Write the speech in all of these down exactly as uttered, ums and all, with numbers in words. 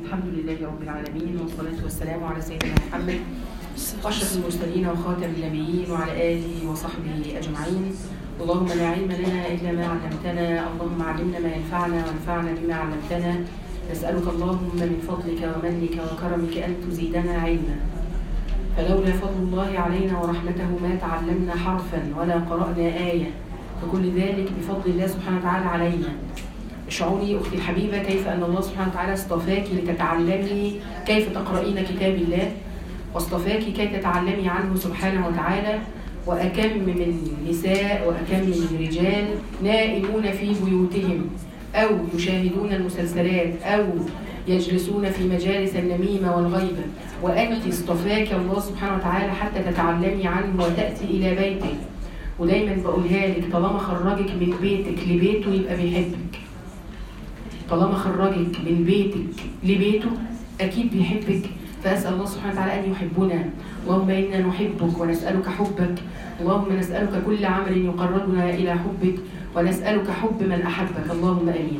الحمد لله رب العالمين، والصلاة والسلام على سيدنا محمد أشرف المرسلين وخاتم النبيين وعلى آله وصحبه أجمعين. اللهم لا علم لنا إلا ما علمتنا، اللهم علمنا ما ينفعنا وانفعنا بما علمتنا. نسألك اللهم من فضلك ومنك وكرمك أن تزيدنا علما، فلولا فضل الله علينا ورحمته ما تعلمنا حرفا ولا قرأنا آية، فكل ذلك بفضل الله سبحانه وتعالى علينا. اشعري أختي الحبيبة كيف أن الله سبحانه وتعالى اصطفاك لتتعلمي كيف تقرأين كتاب الله، واصطفاك كي تتعلمي عنه سبحانه وتعالى. وأكم من نساء وأكم من رجال نائمون في بيوتهم أو يشاهدون المسلسلات أو يجلسون في مجالس النميمة والغيبة، وأنت اصطفاك الله سبحانه وتعالى حتى تتعلمي عنه وتأتي إلى بيته. ودايما بقولها لك، طالما خرجك من بيتك لبيته يبقى بيحبك. طالما خرجك من بيتك لبيته أكيد بيحبك. فأسأل الله سبحانه وتعالى أن يحبنا. اللهم إنا نحبك ونسألك حبك، اللهم نسألك كل عمل يقربنا إلى حبك، ونسألك حب من أحبك، اللهم آمين.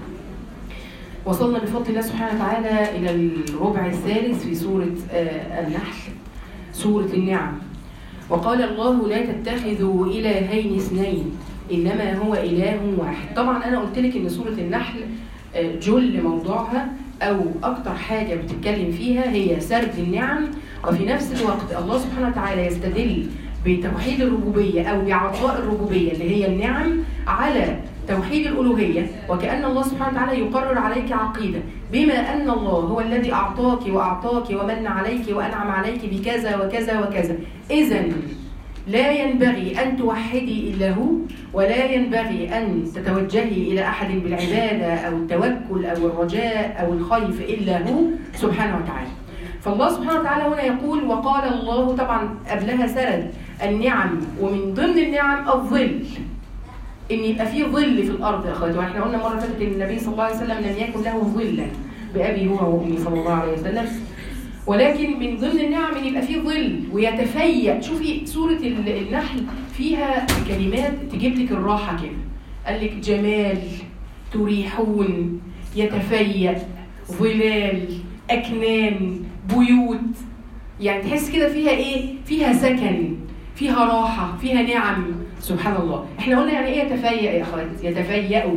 وصلنا بفضل الله سبحانه وتعالى إلى الربع الثالث في سورة النحل، سورة النعم. وقال الله لا تتخذوا إلهين اثنين إنما هو إله واحد. طبعا أنا قلت لك إن سورة النحل جل موضوعها أو أكتر حاجة بتتكلم فيها هي سرد النعم، وفي نفس الوقت الله سبحانه وتعالى يستدل بتوحيد الربوبية أو بعطاء الربوبية اللي هي النعم على توحيد الألوهية، وكأن الله سبحانه وتعالى يقرر عليك عقيدة بما أن الله هو الذي أعطاك وأعطاك ومن عليك وأنعم عليك بكذا وكذا وكذا. إذن لا ينبغي أن توحدي إلا هو، ولا ينبغي أن تتوجهي إلى أحد بالعبادة أو التوكل أو الرجاء أو الخيف إلا هو سبحانه وتعالى. فالله سبحانه وتعالى هنا يقول وقال الله، طبعا قبلها سرد النعم، ومن ضمن النعم الظل، إن يبقى فيه ظل في الأرض يا أخواتي. وإحنا قلنا مرة فاتت إن النبي صلى الله عليه وسلم لم يكن له ظلا بأبي هو وأمي صلى الله عليه وسلم، ولكن من ضمن النعم ان يبقى فيه ظل ويتفيأ. شوفي سورة النحل فيها كلمات تجيب لك الراحة كده، قال لك جمال، تريحون، يتفيأ، ظلال، أكنان، بيوت. يعني تحس كده فيها ايه؟ فيها سكن، فيها راحة، فيها نعم. سبحان الله. احنا قلنا يعني ايه يتفيأ يا اخواتي؟ يتفيأ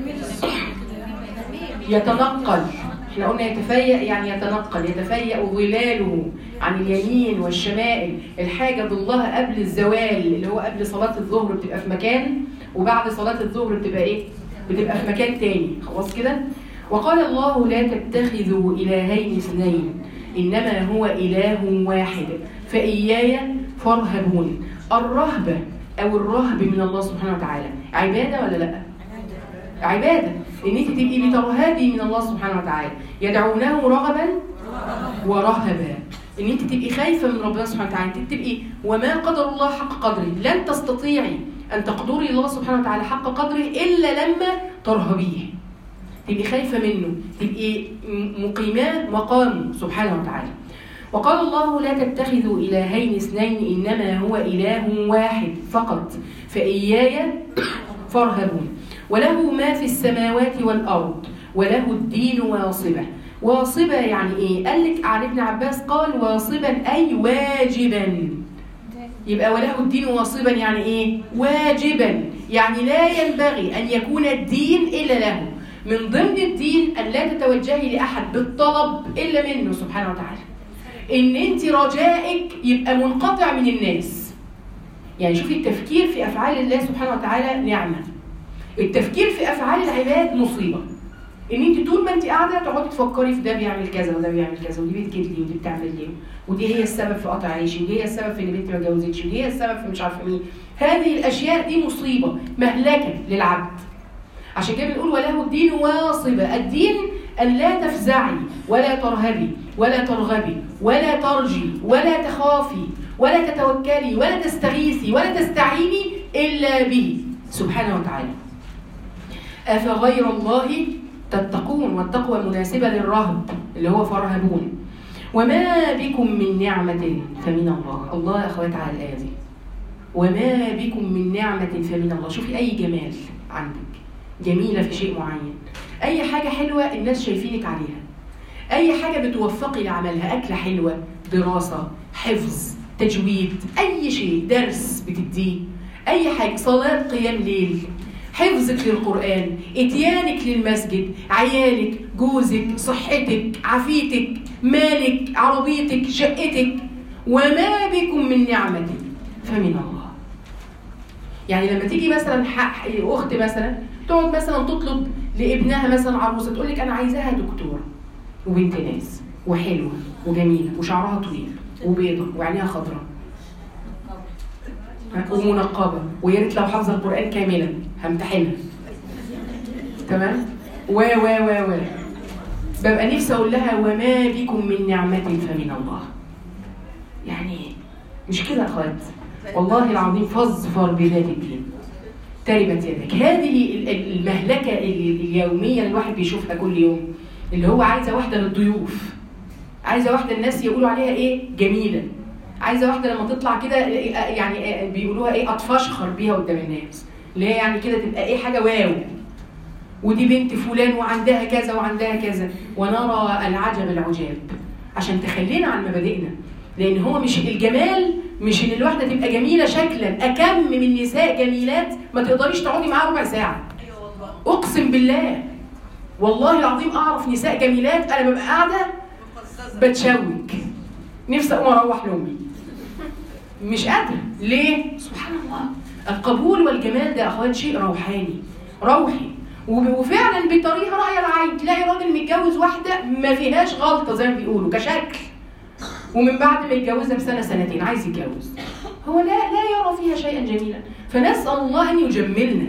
يتنقل. احنا قلنا يتفيأ يعني يتنقل، يتفيأ ظلاله عن اليمين والشمائل. الحاجة ظلها قبل الزوال اللي هو قبل صلاة الظهر بتبقى في مكان، وبعد صلاة الظهر بتبقى ايه؟ بتبقى في مكان تاني. خلاص كده؟ وقال الله لا تتخذوا إلهين اثنين إنما هو إله واحد فإياي فارهبون. الرهبة أو الرهب من الله سبحانه وتعالى عبادة ولا لأ؟ عبادة. ان انت تبقي بترهبي من الله سبحانه وتعالى، يدعونه رغبا ورهبا. ان انت تبقي خايفه من ربنا سبحانه وتعالى، انت تبقي وما قدر الله حق قدره. لن تستطيعي ان تقدري الله سبحانه وتعالى حق قدره الا لما ترهبيه، تبقي خايفه منه، تبقي مقيماه مقامه سبحانه وتعالى. وقال الله لا تتخذوا إلهين اثنين إنما هو إله واحد فقط فإياي فارهبون. وله ما في السماوات والأرض وله الدين واصبة. واصبة يعني إيه؟ قال لك عن ابن عباس قال واصبا أي واجبا. يبقى وله الدين واصبا يعني إيه؟ واجبا، يعني لا ينبغي أن يكون الدين إلا له. من ضمن الدين أن لا تتوجهي لأحد بالطلب إلا منه سبحانه وتعالى. إن أنت رجائك يبقى منقطع من الناس. يعني شوفي التفكير في أفعال الله سبحانه وتعالى نعمة. التفكير في أفعال العباد مصيبة. إن أنت طول ما أنت قاعدة تقعدي تفكري في ده بيعمل كذا وده بيعمل كذا، ودي بتجيب لي ودي بتعمل لي، ودي هي السبب في قطع عيشي، ودي هي السبب في إن بنتي ما اتجوزتش، ودي هي السبب في مش عارفة مين. هذه الأشياء دي مصيبة مهلكة للعبد. عشان كده بنقول وله الدين واصبة. الدين أن لا تفزعي ولا ترهبي ولا ترغبي ولا ترجي ولا تخافي ولا تتوكلي ولا تستغيثي ولا تستعيني إلا به سبحانه وتعالى. أفغير الله تتقون، والتقوى مناسبة للرهب اللي هو فارهبون. وما بكم من نعمة فمن الله. الله يا أخوات على الآية دي، وما بكم من نعمة فمن الله. شوفي أي جمال عندك، جميلة في شيء معين، أي حاجة حلوة الناس شايفينك عليها، اي حاجه بتوفقي لعملها، اكله حلوه، دراسه، حفظ، تجويد، اي شيء، درس بتديه، اي حاجه، صلاه قيام ليل، حفظك للقران، اتيانك للمسجد، عيالك، جوزك، صحتك، عافيتك، مالك، عربيتك، شقتك، وما بكم من نعمه فمن الله. يعني لما تيجي مثلا اخت مثلا تقعد مثلا تطلب لابنها مثلا عروسه، تقول لك انا عايزاها دكتوره وبنت ناس وحلوه وجميله وشعرها طويل وبيضه وعينيها خضراء ومنقبه، ويا ريت لو حافظه القران كاملا همتحنها، تمام، و و و و ببقى نفسي اقول لها وما بكم من نعمه فمن الله. يعني مش كده يا اخوات، والله العظيم فاظفر بذات الدين تربت يدك. هذه المهلكه اليوميه اللي الواحد بيشوفها كل يوم، اللي هو عايزه واحده للضيوف، عايزه واحده الناس يقولوا عليها ايه جميله، عايزه واحده لما تطلع كده يعني بيقولوها ايه اتفشخر بيها قدام الناس، اللي هي يعني كده تبقى ايه حاجه واو، ودي بنت فلان وعندها كذا وعندها كذا، ونرى العجب العجاب عشان تخلينا عن مبادئنا. لان هو مش الجمال مش ان الواحده تبقى جميله شكلا، اكم من نساء جميلات ما تقدريش تقعدي معاها ربع ساعه. اقسم بالله والله العظيم اعرف نساء جميلات انا ببقى قاعده بتشوك نفسي اقوم اروح لامي، مش قادره. ليه؟ سبحان الله، القبول والجمال ده اخوات شيء روحاني روحي، وفعلا بطريقه راي العين تلاقي راجل متجوز واحده ما فيهاش غلطه زي ما بيقولوا كشكل، ومن بعد ما يتجوزها بسنه سنتين عايز يتجوز، هو لا لا يرى فيها شيئا جميلا. فنسال الله ان يجملنا.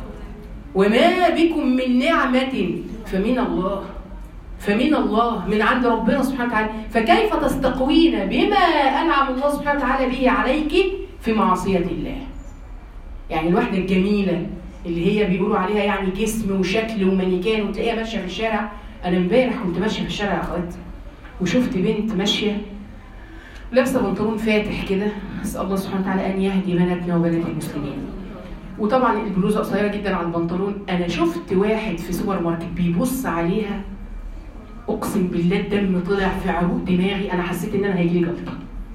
وما بكم من نعمه فمن الله، فمن الله، من عند ربنا سبحانه وتعالى. فكيف تستقوين بما انعم الله سبحانه وتعالى به عليك في معصيه الله؟ يعني الواحده الجميله اللي هي بيقولوا عليها يعني جسم وشكل ومانيكان وتلاقيها ماشيه في الشارع. انا امبارح كنت ماشيه في الشارع يا اخوات وشفت بنت ماشيه لابسه بنطلون فاتح كده، اسال الله سبحانه وتعالى ان يهدي بناتنا وبنات المسلمين، وطبعا البلوزه قصيره جدا على البنطلون. انا شفت واحد في سوبر ماركت بيبص عليها، اقسم بالله الدم طلع في عروق دماغي، انا حسيت ان انا هيجيلي جلطه.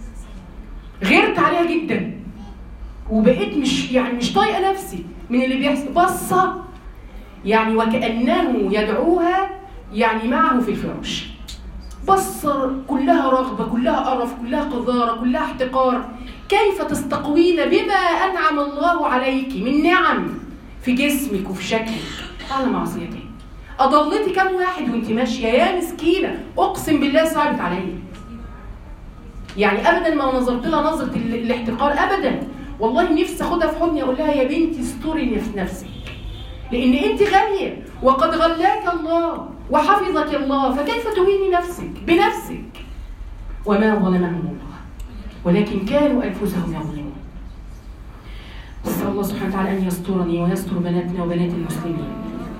غيرت عليها جدا وبقيت مش يعني مش طايقه نفسي من اللي بيحصل. بصه يعني وكانه يدعوها يعني معه في الفراش، بصه كلها رغبه، كلها قرف، كلها قذاره، كلها احتقار. كيف تستقوين بما انعم الله عليك من نعم في جسمك وفي شكلك على معصيته؟ اضلتي كم واحد وانت ماشيه يا مسكينه، اقسم بالله صعبت عليا. يعني ابدا ما نظرت لها نظره الاحتقار ابدا، والله نفسي اخدها في حضني اقول لها يا بنتي استري في نفسك، لان انت غاليه وقد غلاك الله وحفظك الله، فكيف تهيني نفسك بنفسك؟ وما ظلمهم الله ولكن كانوا انفسهم يظلمون. نسال الله سبحانه وتعالى ان يسترني ويستر بناتنا وبنات المسلمين،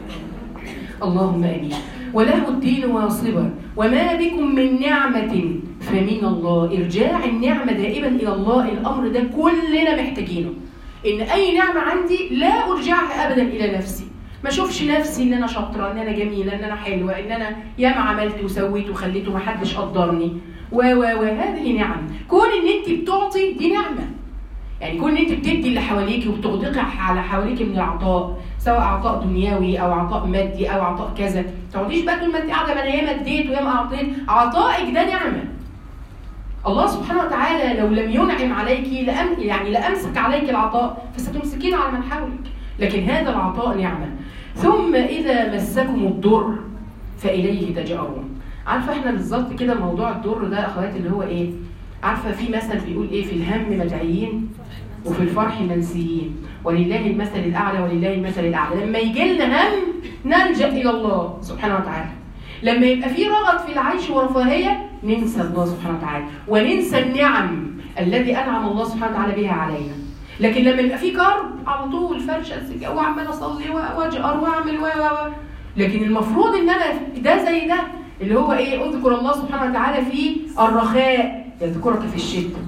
اللهم امين. وله الدين واصبا وما بكم من نعمه فمن الله. ارجاع النعمه دائما الى الله، الامر ده كلنا محتاجينه. ان اي نعمه عندي لا ارجعها ابدا الى نفسي، ما اشوفش نفسي ان انا شاطره، ان انا جميله، ان انا حلوه، ان انا ياما عملت وسويت وخليت ومحدش قدرني و و و هذه نعم. كون ان انت بتعطي دي نعمه، يعني كون ان انت بتدي اللي حواليكي وبتغدقي على حواليكي من العطاء، سواء عطاء دنيوي او عطاء مادي او عطاء كذا. ما تقعديش بقى طول ما انت قاعده ما انا ياما اديت وياما اعطيت. عطائك ده نعمه. الله سبحانه وتعالى لو لم ينعم عليك لأم يعني لامسك عليك العطاء فستمسكين على من حولك، لكن هذا العطاء نعمه. ثم اذا مسكم الضر فاليه تجأرون. عارفه احنا بالظبط كده موضوع الضر ده اخواتي اللي هو ايه؟ عارفه في مثل بيقول ايه؟ في الهم مدعيين وفي الفرح منسيين، ولله المثل الاعلى ولله المثل الاعلى. لما يجي لنا هم نلجأ الى الله سبحانه وتعالى، لما يبقى في رغد في العيش ورفاهيه ننسى الله سبحانه وتعالى وننسى النعم الذي انعم الله سبحانه وتعالى بها علينا. لكن لما يبقى في كرب على طول فرشه السجاده وعمال اصلي واجأر واعمل و و لكن المفروض ان انا ده زي ده اللي هو ايه؟ اذكر الله سبحانه وتعالى في الرخاء يذكرك في الشده،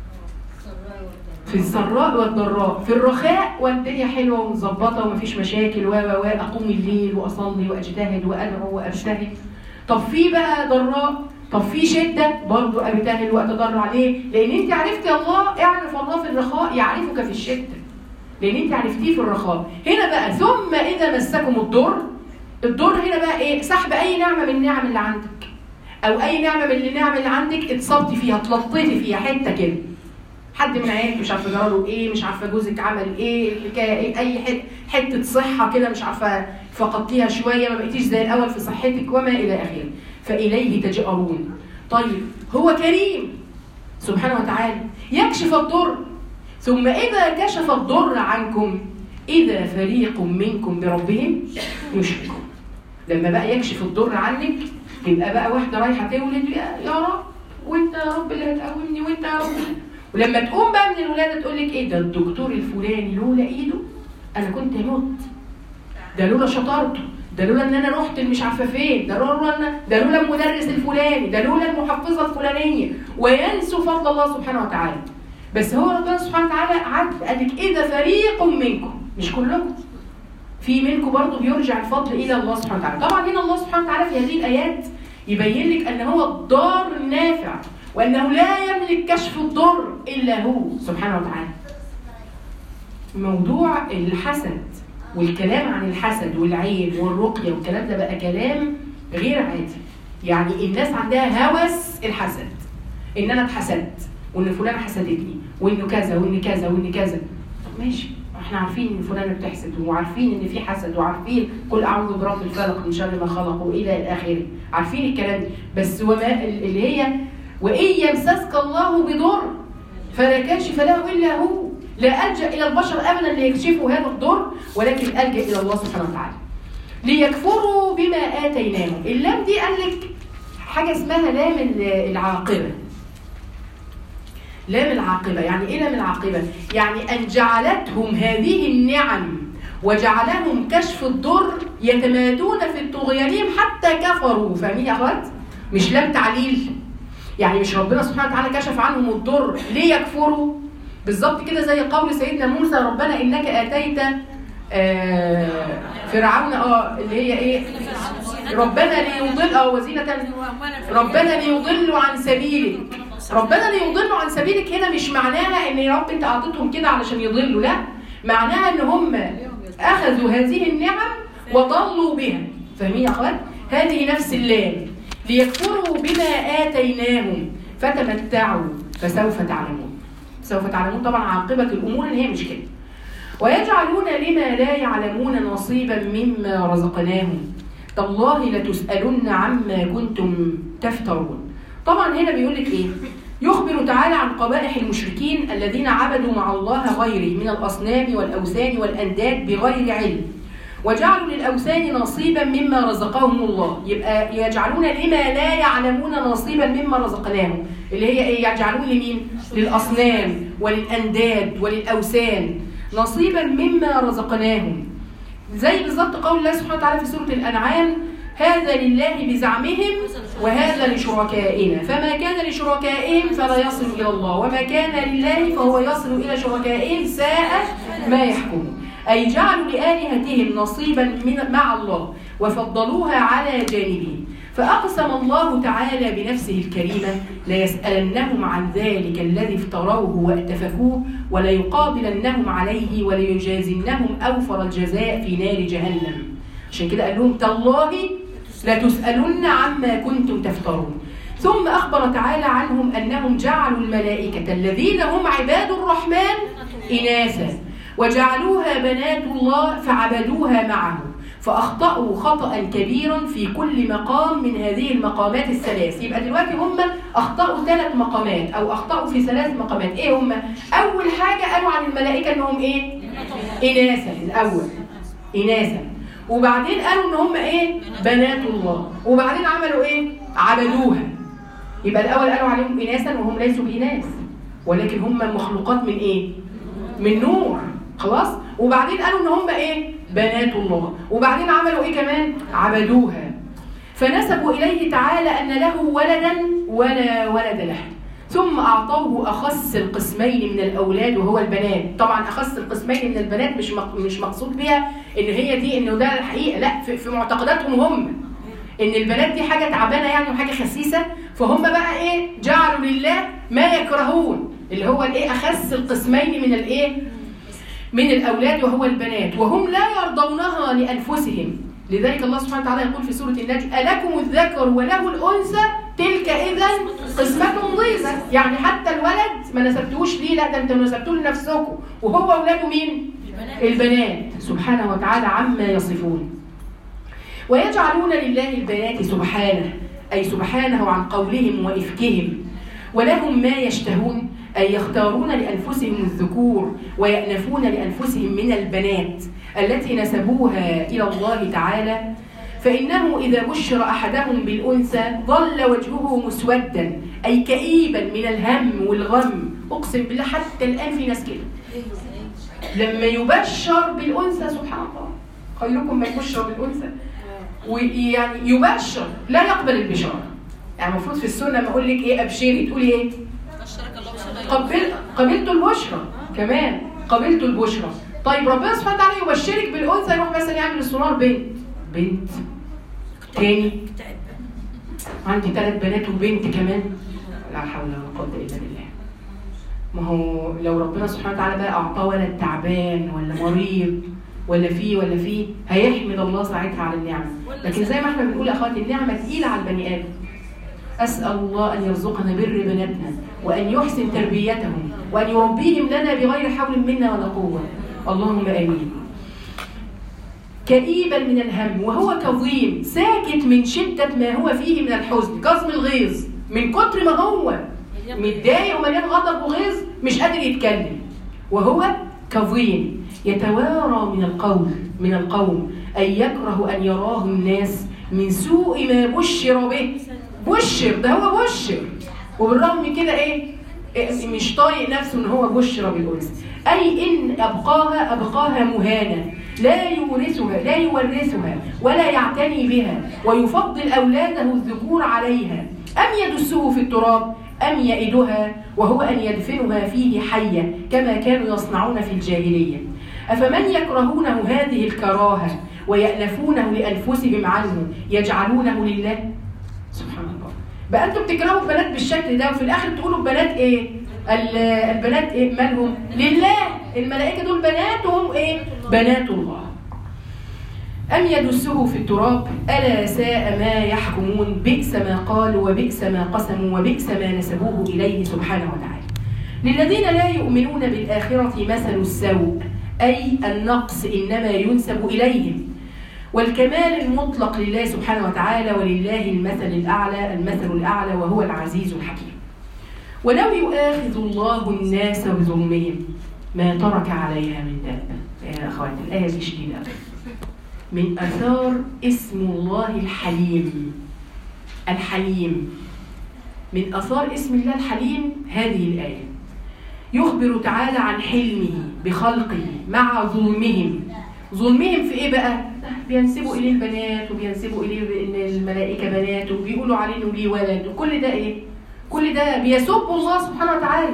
في السراء والضراء، في الرخاء والدنيا حلوه ومظبطه ومفيش مشاكل و و اقوم الليل واصلي واجتهد وادعو وابتهل. طب في بقى ضراء، طب في شده، برضه ابتهل واتضرع. ليه؟ لان انت عرفتي الله. اعرف الله في الرخاء يعرفك في الشده، لان انت عرفتيه في الرخاء. هنا بقى ثم اذا مسكم الضر، الضر هنا بقى ايه؟ سحب اي نعمه من النعم اللي عندك، او اي نعمه من النعم اللي عندك اتصبتي فيها، اتلطيتي فيها حته كده. حد من عيالك مش عارفه جراله ايه، مش عارفه جوزك عمل ايه، ايه اي حته حته صحه كده مش عارفه فقدتيها شويه، ما بقيتيش زي الاول في صحتك وما الى اخره. فاليه تجأرون. طيب هو كريم سبحانه وتعالى يكشف الضر، ثم اذا كشف الضر عنكم اذا فريق منكم بربهم يشركون. لما بقى يكشف الضر عنك يبقى بقى واحده رايحه تولد، يا رب وانت يا رب اللي هتقومني، وانت يا رب. ولما تقوم بقى من الولاده تقول لك ايه ده، الدكتور الفلاني لولا ايده انا كنت مت، ده لولا شطارته، ده لولا ان انا رحت مش عارفه فين، ده لولا ان ده لولا المدرس الفلاني، ده لولا المحفظه الفلانيه، وينسوا فضل الله سبحانه وتعالى. بس هو ربنا سبحانه وتعالى عد قال لك اذا فريق منكم، مش كلكم، في منكم برضه بيرجع الفضل الى الله سبحانه وتعالى. طبعا هنا الله سبحانه وتعالى في هذه الايات يبين لك ان هو الضار النافع، وانه لا يملك كشف الضر الا هو سبحانه وتعالى. موضوع الحسد والكلام عن الحسد والعين والرقيه والكلام ده بقى كلام غير عادي. يعني الناس عندها هوس الحسد، ان انا اتحسدت، وان فلانه حسدتني، وانه كذا وان كذا وان كذا. طب ماشي، احنا عارفين ان فلانه بتحسد، وعارفين ان في حسد، وعارفين قل اعوذ برب الفلق من شر ما خلق والى الاخره، عارفين الكلام ده. بس وما اللي هي وان يمسسك الله بضر فلا كاشف له الا هو، لا الجا الى البشر ابدا ليكشفوا هذا الضر، ولكن الجا الى الله سبحانه وتعالى. ليكفروا بما اتيناهم. اللام دي قال لك حاجه اسمها لام العاقبه. لام العاقبه يعني ايه لام العاقبه؟ يعني ان جعلتهم هذه النعم وجعلهم كشف الضر يتمادون في طغيانهم حتى كفروا. فاهمين يا اخوات؟ مش لام تعليل، يعني مش ربنا سبحانه وتعالى كشف عنهم الضر ليكفروا. بالظبط كده زي قول سيدنا موسى ربنا انك اتيت آه فرعون اه اللي هي ايه؟ ربنا ليضل اه وزينة ربنا ليضلوا عن سبيلك. ربنا ليضلوا عن سبيلك هنا مش معناها ان يا رب انت اعطيتهم كده علشان يضلوا، لا، معناها ان هم اخذوا هذه النعم وضلوا بها. فاهمين يا اخوات؟ هذه نفس اللام. ليكفروا بما اتيناهم فتمتعوا فسوف تعلمون. سوف تعلمون طبعا عاقبه الامور ان هي مش كده. ويجعلون لما لا يعلمون نصيبا مما رزقناهم تالله لتسالن عما كنتم تفترون. طبعا هنا بيقول لك ايه؟ يخبر تعالى عن قبائح المشركين الذين عبدوا مع الله غيره من الاصنام والاوثان والانداد بغير علم، وجعلوا للاوثان نصيبا مما رزقهم الله. يبقى يجعلون لما لا يعلمون نصيبا مما رزقناهم، اللي هي ايه؟ يجعلون لمين؟ للاصنام وللانداد وللاوثان نصيبا مما رزقناهم. زي بالظبط قول الله سبحانه وتعالى في سوره الانعام: هذا لله بزعمهم وهذا لشركائنا فما كان لشركائهم فلا يصل الى الله وما كان لله فهو يصل الى شركائهم ساء ما يحكمون. أي جعلوا لآلهتهم نصيبا من مع الله وفضلوها على جانبه. فأقسم الله تعالى بنفسه الكريمة ليسألنهم عن ذلك الذي افتروه واتفكوه وليقابلنهم عليه وليجازنهم أوفر الجزاء في نار جهنم. عشان كده قال لهم: تالله لتسألن عما كنتم تفترون. ثم أخبر تعالى عنهم أنهم جعلوا الملائكة الذين هم عباد الرحمن إناثا وجعلوها بنات الله فعبدوها معه، فأخطأوا خطأ كبيرا في كل مقام من هذه المقامات الثلاث. يبقى دلوقتي هم أخطأوا ثلاث مقامات أو أخطأوا في ثلاث مقامات. إيه هم؟ أول حاجة قالوا عن الملائكة أنهم إيه؟ إناثا. الأول إناثا، وبعدين قالوا ان هم ايه؟ بنات الله، وبعدين عملوا ايه؟ عبدوها. يبقى الاول قالوا عليهم اناثا وهم ليسوا باناث، ولكن هم مخلوقات من ايه؟ من نور. خلاص؟ وبعدين قالوا ان هم ايه؟ بنات الله، وبعدين عملوا ايه كمان؟ عبدوها. فنسبوا اليه تعالى ان له ولدا ولا ولد له، ثم اعطوه اخص القسمين من الاولاد وهو البنات. طبعا اخص القسمين من البنات مش مش مقصود بها ان هي دي انه ده الحقيقه، لا، في, في معتقداتهم هم ان البنات دي حاجه تعبانه يعني وحاجه خسيسه، فهم بقى ايه جعلوا لله ما يكرهون اللي هو الايه اخس القسمين من الايه من الاولاد وهو البنات، وهم لا يرضونها لانفسهم. لذلك الله سبحانه وتعالى يقول في سوره النجم ألكم الذكر وله الانثى تلك اذا قسمه ضيزى. يعني حتى الولد ما نسبتوش ليه، لا ده انتوا نسبتوه لنفسكم، وهو اولاده مين؟ البنات. سبحانه وتعالى عما يصفون. ويجعلون لله البنات سبحانه، أي سبحانه عن قولهم وإفكهم. ولهم ما يشتهون، أي يختارون لأنفسهم الذكور ويأنفون لأنفسهم من البنات التي نسبوها إلى الله تعالى. فإنه إذا بشر أحدهم بالأنثى ظل وجهه مسودا، أي كئيبا من الهم والغم. أقسم بالله حتى الآن في ناس كده لما يبشر بالأنثى، سبحان الله، خيركم من يبشر بالأنثى، ويعني يبشر لا يقبل البشارة. يعني المفروض في السنة لما أقول لك إيه أبشري تقولي إيه؟ قبل قبلت البشرى، كمان قبلت البشرى. طيب ربنا سبحانه وتعالى يبشرك بالأنثى، يروح مثلا يعمل السونار بنت بنت تاني عندي ثلاث بنات وبنت كمان، لا حول ولا قوة إلا بالله. ما هو لو ربنا سبحانه وتعالى بقى أعطاه ولد تعبان ولا مريض ولا فيه ولا فيه هيحمد الله ساعتها على النعمة. لكن زي ما احنا بنقول يا اخواتي النعمة تقيلة على البني آدم. أسأل الله أن يرزقنا بر بناتنا وأن يحسن تربيتهم وأن يربيهم لنا بغير حول منا ولا قوة، اللهم آمين. كئيبا من الهم وهو كظيم، ساكت من شدة ما هو فيه من الحزن، كظم الغيظ من كتر ما هو متضايق ومليان غضب وغيظ مش قادر يتكلم، وهو كظيم يتوارى من القول من القوم، أي يكره أن يراه الناس من سوء ما بشر به. بشر ده هو بشر، وبالرغم من كده ايه مش طايق نفسه ان هو بشر بالأنثى، أي إن أبقاها أبقاها مهانة، لا يورثها لا يورثها ولا يعتني بها، ويفضل أولاده الذكور عليها. أم يدسه في التراب أم يئدها، وهو أن يدفنها فيه حية كما كانوا يصنعون في الجاهلية. أفمن يكرهونه هذه الكراهة ويألفونه لأنفسهم عنه يجعلونه لله؟ سبحان الله. بقى أنتم بتكرهوا البنات بالشكل ده وفي الآخر تقولوا البنات إيه؟ البنات إيه؟ مالهم؟ لله. الملائكة دول بناتهم إيه؟ بنات الله. أم يدسه في التراب ألا ساء ما يحكمون، بئس ما قالوا وبئس ما قسموا وبئس ما نسبوه إليه سبحانه وتعالى. للذين لا يؤمنون بالآخرة مثل السوء، أي النقص إنما ينسب إليهم، والكمال المطلق لله سبحانه وتعالى، ولله المثل الأعلى المثل الأعلى وهو العزيز الحكيم. ولو يؤاخذ الله الناس بظلمهم ما ترك عليها من دابة. يا أخواتي الآية دي شديدة من أثار اسم الله الحليم. الحليم من أثار اسم الله الحليم هذه الآية، يخبر تعالى عن حلمه بخلقه مع ظلمهم. ظلمهم في إيه بقى؟ بينسبوا إليه البنات وبينسبوا إليه إن الملائكة بنات وبيقولوا عليه إنه ليه ولد، وكل ده إيه؟ كل ده بيسبوا الله سبحانه وتعالى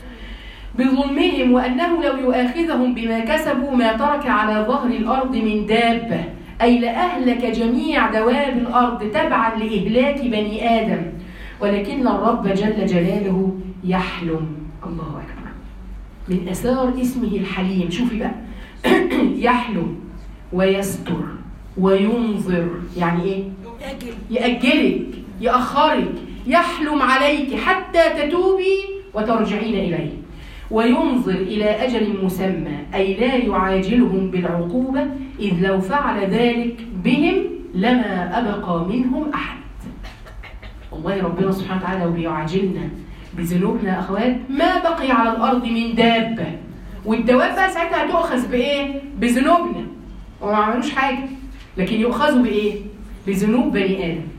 بظلمهم، وأنه لو يؤاخذهم بما كسبوا ما ترك على ظهر الأرض من دابة، أي لأهلك جميع دواب الأرض تبعا لإهلاك بني آدم، ولكن الرب جل جلاله يحلم. الله أكبر. من أثار اسمه الحليم، شوفي بقى يحلم ويستر وينظر، يعني إيه؟ يأجلك يأخرك، يحلم عليك حتى تتوبي وترجعين إليه، وينظر إلى أجل مسمى، أي لا يعاجلهم بالعقوبة، إذ لو فعل ذلك بهم لما أبقى منهم أحد. والله ربنا سبحانه وتعالى لو بيعاجلنا بذنوبنا أخوات ما بقي على الأرض من دابة، والدواب بقى ساعتها هتؤخذ بإيه؟ بذنوبنا، وما عملوش حاجة، لكن يؤخذوا بإيه؟ بذنوب بني آدم.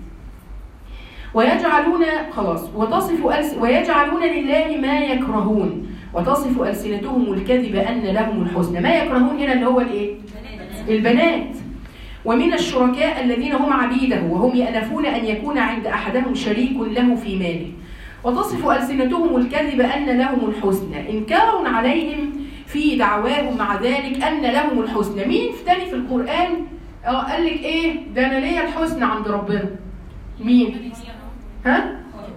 ويجعلون خلاص وتصف ألس ويجعلون لله ما يكرهون، وتصف ألسنتهم الكذب أن لهم الحسنى. ما يكرهون هنا اللي هو الإيه؟ البنات. ومن الشركاء الذين هم عبيده وهم يأنفون أن يكون عند أحدهم شريك له في ماله. وتصف ألسنتهم الكذب أن لهم الحسنى، إنكار عليهم في دعواهم مع ذلك أن لهم الحسنى. مين في تاني في القرآن اه قال لك ايه؟ ده انا ليا الحسنى عند ربنا. مين؟ ها؟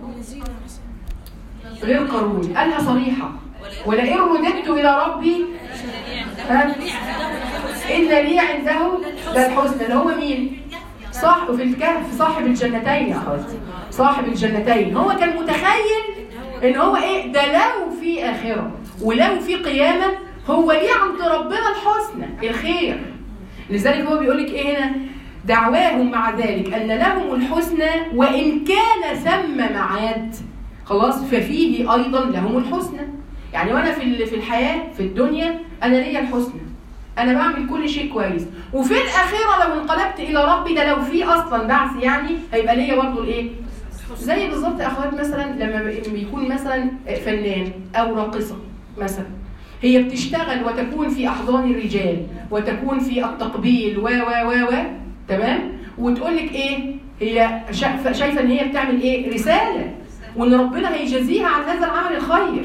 غير قارون، قالها صريحه، ولئن رددت الى ربي ها ان لي عنده للحسنى، اللي هو مين؟ صاحب في الكهف، صاحب الجنتين يا اخواتي، صاحب الجنتين. هو كان متخيل ان هو ايه؟ ده لو في اخره ولو في قيامه هو ليه عند ربنا الحسنى، الخير. لذلك هو بيقول لك ايه هنا؟ دعواهم مع ذلك ان لهم الحسنى وان كان ثم معاد، خلاص، ففيه ايضا لهم الحسنى. يعني وانا في في الحياه في الدنيا انا ليا الحسنى، انا بعمل كل شيء كويس، وفي الاخره لو انقلبت الى ربي، ده لو في اصلا بعث يعني، هيبقى ليا برضه الايه؟ زي بالظبط يا اخوات مثلا لما بيكون مثلا فنان او راقصه مثلا، هي بتشتغل وتكون في احضان الرجال وتكون في التقبيل و و و و تمام، وتقول لك ايه؟ هي شايفه ان هي بتعمل ايه؟ رساله، وان ربنا هيجازيها عن هذا العمل الخير.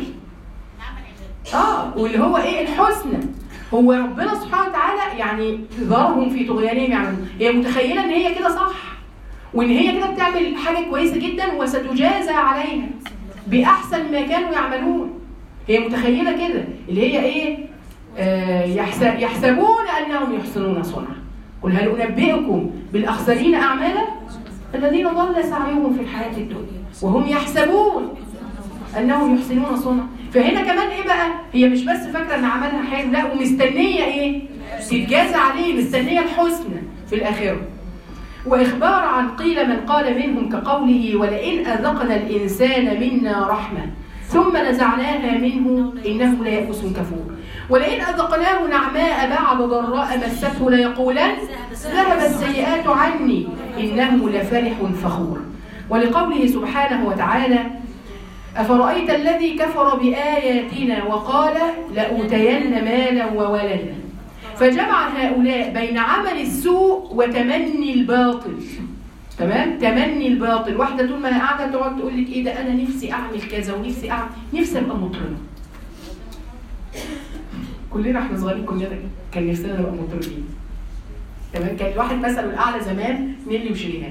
اه واللي هو ايه؟ الحسنى. هو ربنا سبحانه وتعالى يعني ذرهم في طغيانهم يعملون، هي متخيله ان هي كده صح، وان هي كده بتعمل حاجه كويسه جدا وستجازى عليها باحسن ما كانوا يعملون. هي متخيله كده، اللي هي ايه؟ آه يحسب يحسبون انهم يحسنون صنعا، قل هل انبئكم بالاخسرين اعمالا الذين ضل سعيهم في الحياه الدنيا وهم يحسبون انهم يحسنون صنعا. فهنا كمان ايه بقى؟ هي مش بس فاكره ان عملها حلو، لا، ومستنيه ايه؟ تتجازى عليه، مستنيه الحسنى في الاخره. واخبار عن قيل من قال منهم كقوله ولئن اذقنا الانسان منا رحمه ثم نزعناها منه انه ليئوس كفور، ولئن اذقناه نعماء بعد ضراء مسته ليقولن ذهب السيئات عني انه لفرح فخور. ولقوله سبحانه وتعالى أفرأيت الذي كفر بآياتنا وقال لأوتين مالا وولدا، فجمع هؤلاء بين عمل السوء وتمني الباطل. تمام؟ تمني الباطل. واحدة طول ما هي قاعدة تقعد تقول لك إيه ده، أنا نفسي أعمل كذا ونفسي أعمل، نفسي أبقى مطربة. كلنا إحنا صغيرين كلنا كان نفسنا نبقى مطربين. تمام؟ كان الواحد مثلا الأعلى زمان نيلي وشريهان.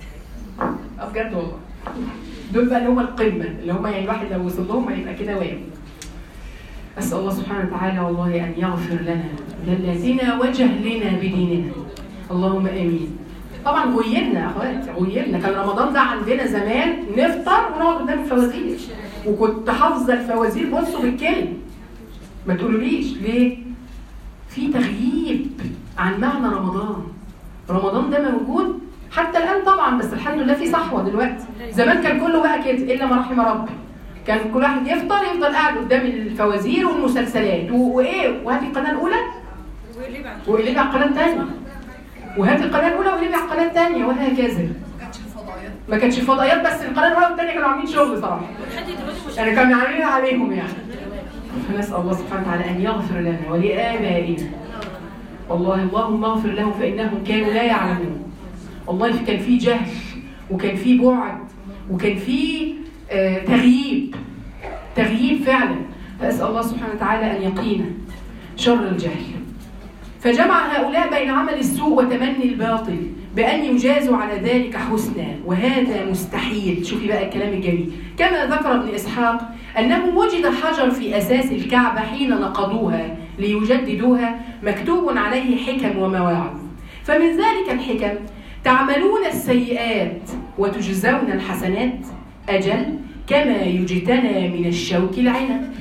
أه بجد والله. دول بقى اللي هم القمة، اللي هم يعني الواحد لو وصل لهم هيبقى كده واو. أسأل الله سبحانه وتعالى والله أن يغفر لنا ذلاتنا وجهلنا بديننا. اللهم آمين. طبعا غيرنا يا أخوات، غيرنا. كان رمضان ده عندنا زمان نفطر ونقعد قدام الفوازير، وكنت حافظة الفوازير بصوا بالكلمة. ما تقولوليش ليه؟ في تغييب عن معنى رمضان. رمضان ده موجود حتى الآن طبعا، بس الحمد لله في صحوة دلوقتي. زمان كان كله بقى كده إلا ما رحم ربي. كان كل واحد يفطر يفضل قاعد قدام الفوازير والمسلسلات وإيه، وهاتي القناة الأولى وقلبي على القناة الثانية، وهاتي القناة الأولى وقلبي على القناة الثانية، وهكذا. ما كانتش فضائيات، بس القناة الأولى والثانية كانوا عاملين شغل صراحة. يعني كانوا عاملين عليهم يعني. فنسأل الله سبحانه وتعالى أن يغفر لنا ولآبائنا. والله اللهم اغفر لهم فإنهم كانوا لا يعلمون. والله كان في جهل وكان في بعد وكان في آه تغييب تغييب فعلا. فأسأل الله سبحانه وتعالى أن يقينا شر الجهل. فجمع هؤلاء بين عمل السوء وتمني الباطل بأن يجازوا على ذلك حسنا، وهذا مستحيل. شوفي بقى الكلام الجميل. كما ذكر ابن إسحاق أنه وجد حجر في أساس الكعبة حين نقضوها ليجددوها مكتوب عليه حكم ومواعظ، فمن ذلك الحكم تعملون السيئات وتجزون الحسنات أجل كما يجتنى من الشوك العنب.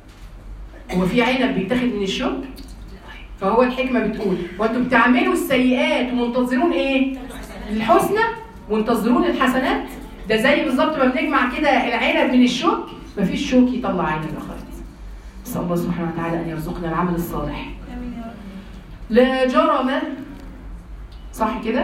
هو في عنب بيتاخد من الشوك؟ فهو الحكمة بتقول وانتم بتعملوا السيئات ومنتظرون ايه؟ الحسنى ومنتظرون الحسنات. ده زي بالظبط ما بنجمع كده العنب من الشوك، مفيش شوك يطلع عنب يا خالد. نسأل الله سبحانه وتعالى أن يرزقنا العمل الصالح. لا جرم، صح كده؟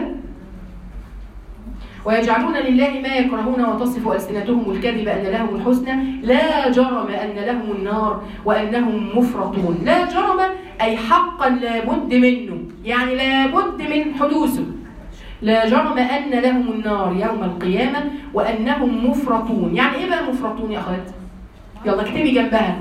ويجعلون لله ما يكرهون وتصف ألسنتهم الكذب أن لهم الحسنى لا جرم أن لهم النار وأنهم مفرطون. لا جرم أي حقا لابد منه، يعني لابد من حدوثه. لا جرم أن لهم النار يوم القيامة وأنهم مفرطون. يعني إيه بقى مفرطون يا أخوات؟ يلا اكتبي جنبها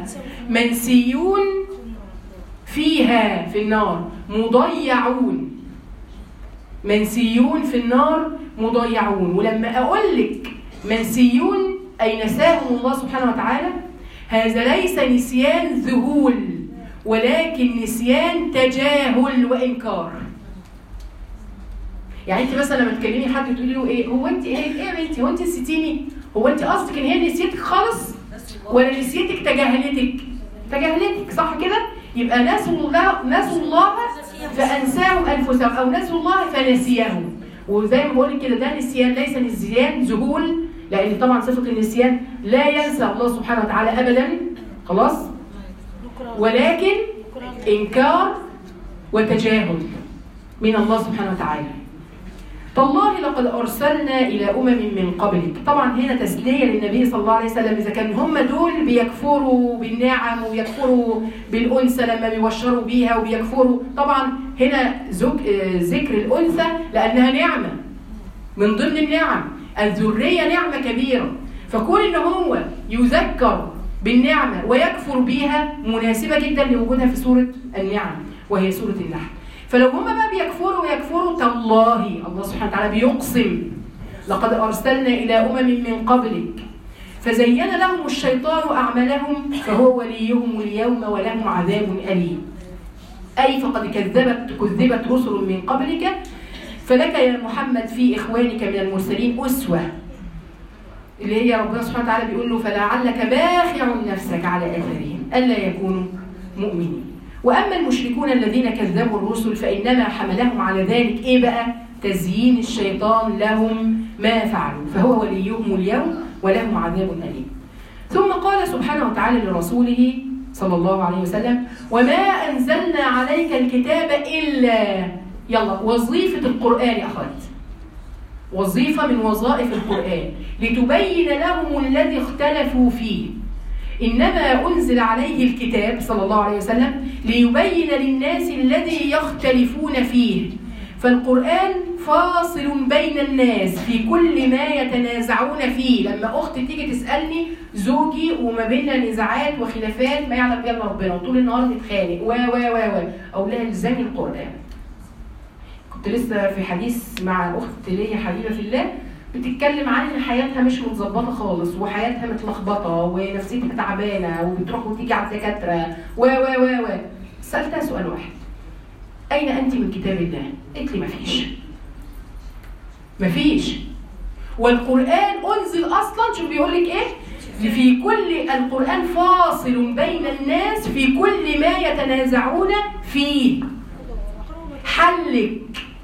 منسيون فيها في النار، مضيعون. منسيون في النار مضيعون. ولما أقول لك منسيون أي نساهم الله سبحانه وتعالى، هذا ليس نسيان ذهول، ولكن نسيان تجاهل وإنكار. يعني انت مثلا لما تكلمي حد تقولي له ايه هو انت ايه ايه يا بنتي، هو انت نسيتيني؟ هو انت قصدك ان هي نسيتك خالص ولا نسيتك تجاهلتك؟ تجاهلتك، صح كده؟ يبقى نسوا الله نسوا الله فانساهم انفسهم، او نسوا الله فنسيهم. وزي ما بقول لك كده ده نسيان، ليس نسيان ذهول، لان طبعا صفه النسيان لا ينسى الله سبحانه وتعالى ابدا، خلاص، ولكن انكار وتجاهل من الله سبحانه وتعالى. تالله لقد أرسلنا إلى أمم من قبلك. طبعا هنا تسلية للنبي صلى الله عليه وسلم، إذا كان هم دول بيكفروا بالنعم وبيكفروا بالأنثى لما بيبشروا بيها وبيكفروا، طبعا هنا ذكر الأنثى لأنها نعمة من ضمن النعم، الذرية نعمة كبيرة، فكون إن هو يذكر بالنعمة ويكفر بيها مناسبة جدا لوجودها في سورة النعم وهي سورة النحل. فلو هم بقى بيكفروا ويكفروا تالله، الله سبحانه وتعالى بيقسم لقد أرسلنا إلى أمم من قبلك فزين لهم الشيطان أعمالهم فهو وليهم اليوم ولهم عذاب أليم. أي فقد كذبت كذبت رسل من قبلك فلك يا محمد في إخوانك من المرسلين أسوة، اللي هي ربنا سبحانه وتعالى بيقول له فلعلك باخع نفسك على آثارهم ألا يكونوا مؤمنين. وأما المشركون الذين كذبوا الرسل فإنما حملهم على ذلك إيه بقى؟ تزيين الشيطان لهم ما فعلوا فهو وليهم اليوم ولهم عذاب أليم. ثم قال سبحانه وتعالى لرسوله صلى الله عليه وسلم وما أنزلنا عليك الكتاب إلا، يلا وظيفة القرآن يا أخوات، وظيفة من وظائف القرآن لتبين لهم الذي اختلفوا فيه. إنما أنزل عليه الكتاب صلى الله عليه وسلم ليبين للناس الذي يختلفون فيه. فالقرآن فاصل بين الناس في كل ما يتنازعون فيه. لما أختي تيجي تسألني زوجي وما بيننا نزاعات وخلافات ما يعلم بها إلا ربنا وطول النهار نتخانق و و و و أقول لها الزمي القرآن. كنت لسه في حديث مع أخت ليا حبيبة في الله بتتكلم عن ان حياتها مش متظبطه خالص وحياتها متلخبطه ونفسيتها تعبانه وبتروح وتيجي على الدكاتره و و و و سالتها سؤال واحد: اين انت من كتاب الله؟ قالت لي مفيش. مفيش. والقران انزل اصلا، شوف بيقول لك ايه؟ في كل القران فاصل بين الناس في كل ما يتنازعون فيه. حلك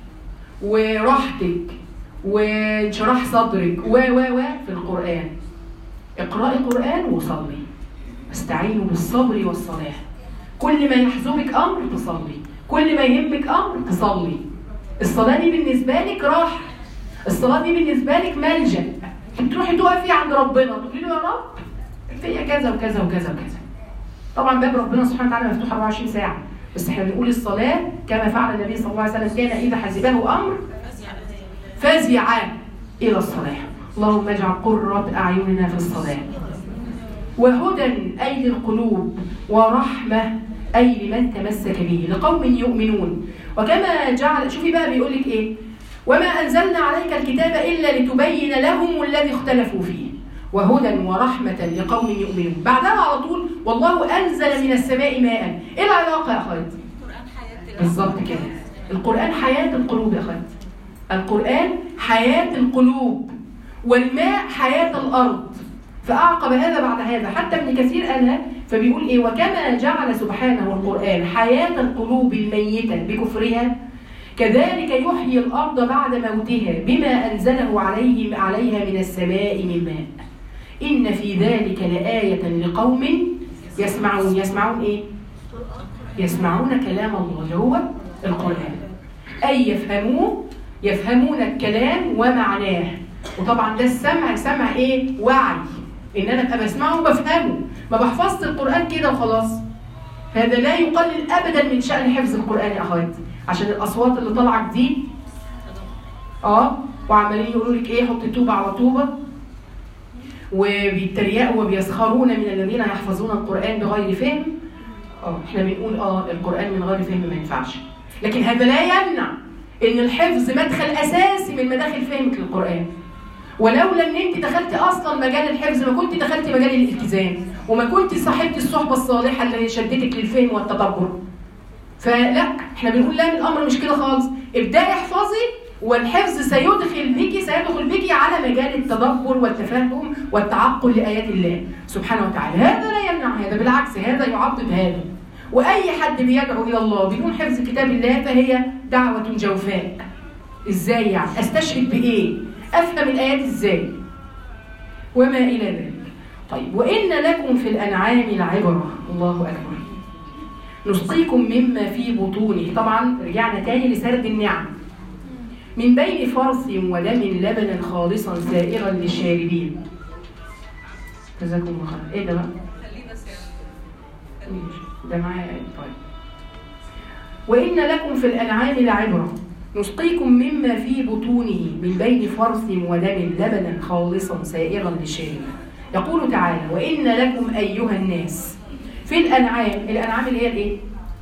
وراحتك وانشراح صدرك و و و في القرآن. اقرأي القرآن وصلي، استعينوا بالصبر والصلاة. كل ما يحزنك أمر تصلي، كل ما يهمك أمر تصلي. الصلاة دي بالنسبة لك راحة، الصلاة دي بالنسبة لك ملجأ. تروحي تقفي عند ربنا تقولي له يا رب فيا كذا وكذا وكذا وكذا. طبعا باب ربنا سبحانه وتعالى مفتوح أربعة وعشرين ساعة، بس احنا بنقول الصلاة كما فعل النبي صلى الله عليه وسلم كان إذا حزبه أمر فزع إلى الصلاة. اللهم اجعل قرة أعيننا في الصلاة. وهدى أي للقلوب ورحمة أي لمن تمسك به لقوم يؤمنون. وكما جعل، شوفي بقى بيقول لك إيه؟ وما أنزلنا عليك الكتاب إلا لتبين لهم الذي اختلفوا فيه وهدى ورحمة لقوم يؤمنون. بعدها على طول والله أنزل من السماء ماء. إيه العلاقة يا أخواتي؟ القرآن حياة بالظبط كده. القرآن حياة القلوب يا أخواتي. القرآن حياة القلوب والماء حياة الأرض. فأعقب هذا بعد هذا حتى ابن كثير قالها فبيقول إيه؟ وكما جعل سبحانه القرآن حياة القلوب الميتة بكفرها كذلك يحيي الأرض بعد موتها بما أنزله عليه عليها من السماء من ماء. إن في ذلك لآية لقوم يسمعون. يسمعون إيه؟ يسمعون كلام الله اللي هو القرآن، أي يفهموه، يفهمون الكلام ومعناه. وطبعا ده السمع سمع ايه؟ وعي، ان انا ابقى بسمعه وبفهمه، ما بحفظش القران كده وخلاص. هذا لا يقلل ابدا من شأن حفظ القران يا اخواتي، عشان الاصوات اللي طالعه جديد اه وعمالين يقولوا لك ايه؟ حط توبه على طوبه، وبيتريقوا وبيسخرون من الذين يحفظون القران بغير فهم. اه احنا بنقول اه القران من غير فهم ما ينفعش، لكن هذا لا يمنع ان الحفظ مدخل اساسي من مداخل فهمك للقران. ولولا ان انت دخلتي اصلا مجال الحفظ ما كنت دخلتي مجال الالتزام، وما كنت صاحبتي الصحبه الصالحه اللي شدتك للفهم والتدبر. فلا، احنا بنقول لا، الامر مش كده خالص. ابداي احفظي، والحفظ سيدخل بك سيدخل بك على مجال التدبر والتفهم والتعقل لايات الله سبحانه وتعالى. هذا لا يمنع هذا، بالعكس هذا يعضد هذا. واي حد بيدعو الى الله بدون حفظ كتاب الله فهي دعوه جوفاء. ازاي يعني؟ استشهد بايه؟ افهم الايات ازاي؟ وما الى ذلك. طيب، وان لكم في الانعام لعبره. الله اكبر. نسقيكم مما في بطونه. طبعا رجعنا تاني لسرد النعم. من بين فرث ودم لبنا خالصا سائغا للشاربين. جزاكم الله خير. ايه ده بقى؟ ده معايا. طيب. وإن لكم في الأنعام لعبرة نسقيكم مما في بطونه من بين فرث ودم لبنا خالصا سائغا للشاربين. يقول تعالى: وإن لكم أيها الناس في الأنعام. الأنعام اللي هي الإيه؟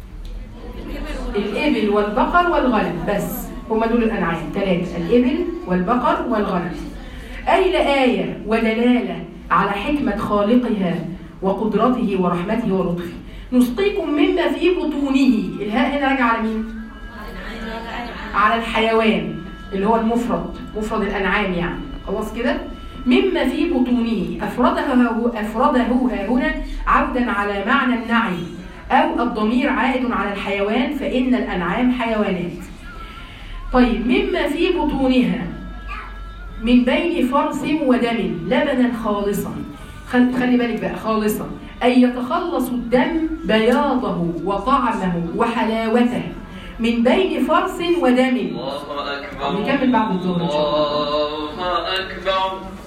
الإبل والبقر والغنم. بس هم دول الأنعام ثلاثة: الإبل والبقر والغنم. أي لآية ودلالة على حكمة خالقها وقدرته ورحمته ولطفه. نسقيكم مما في بطونه. الهاء هنا راجعه على مين؟ على الحيوان اللي هو المفرد، مفرد الأنعام يعني. خلاص كده؟ مما في بطونه. أفردها أفرده هنا عودا على معنى النعي، أو الضمير عائد على الحيوان، فإن الأنعام حيوانات. طيب، مما في بطونها من بين فرث ودم لبنا خالصا. خلي بالك بقى، خالصا أي يتخلص الدم بياضه وطعمه وحلاوته من بين فرث ودم. الله أكبر. نكمل بعد الظهر إن شاء الله. الله أكبر.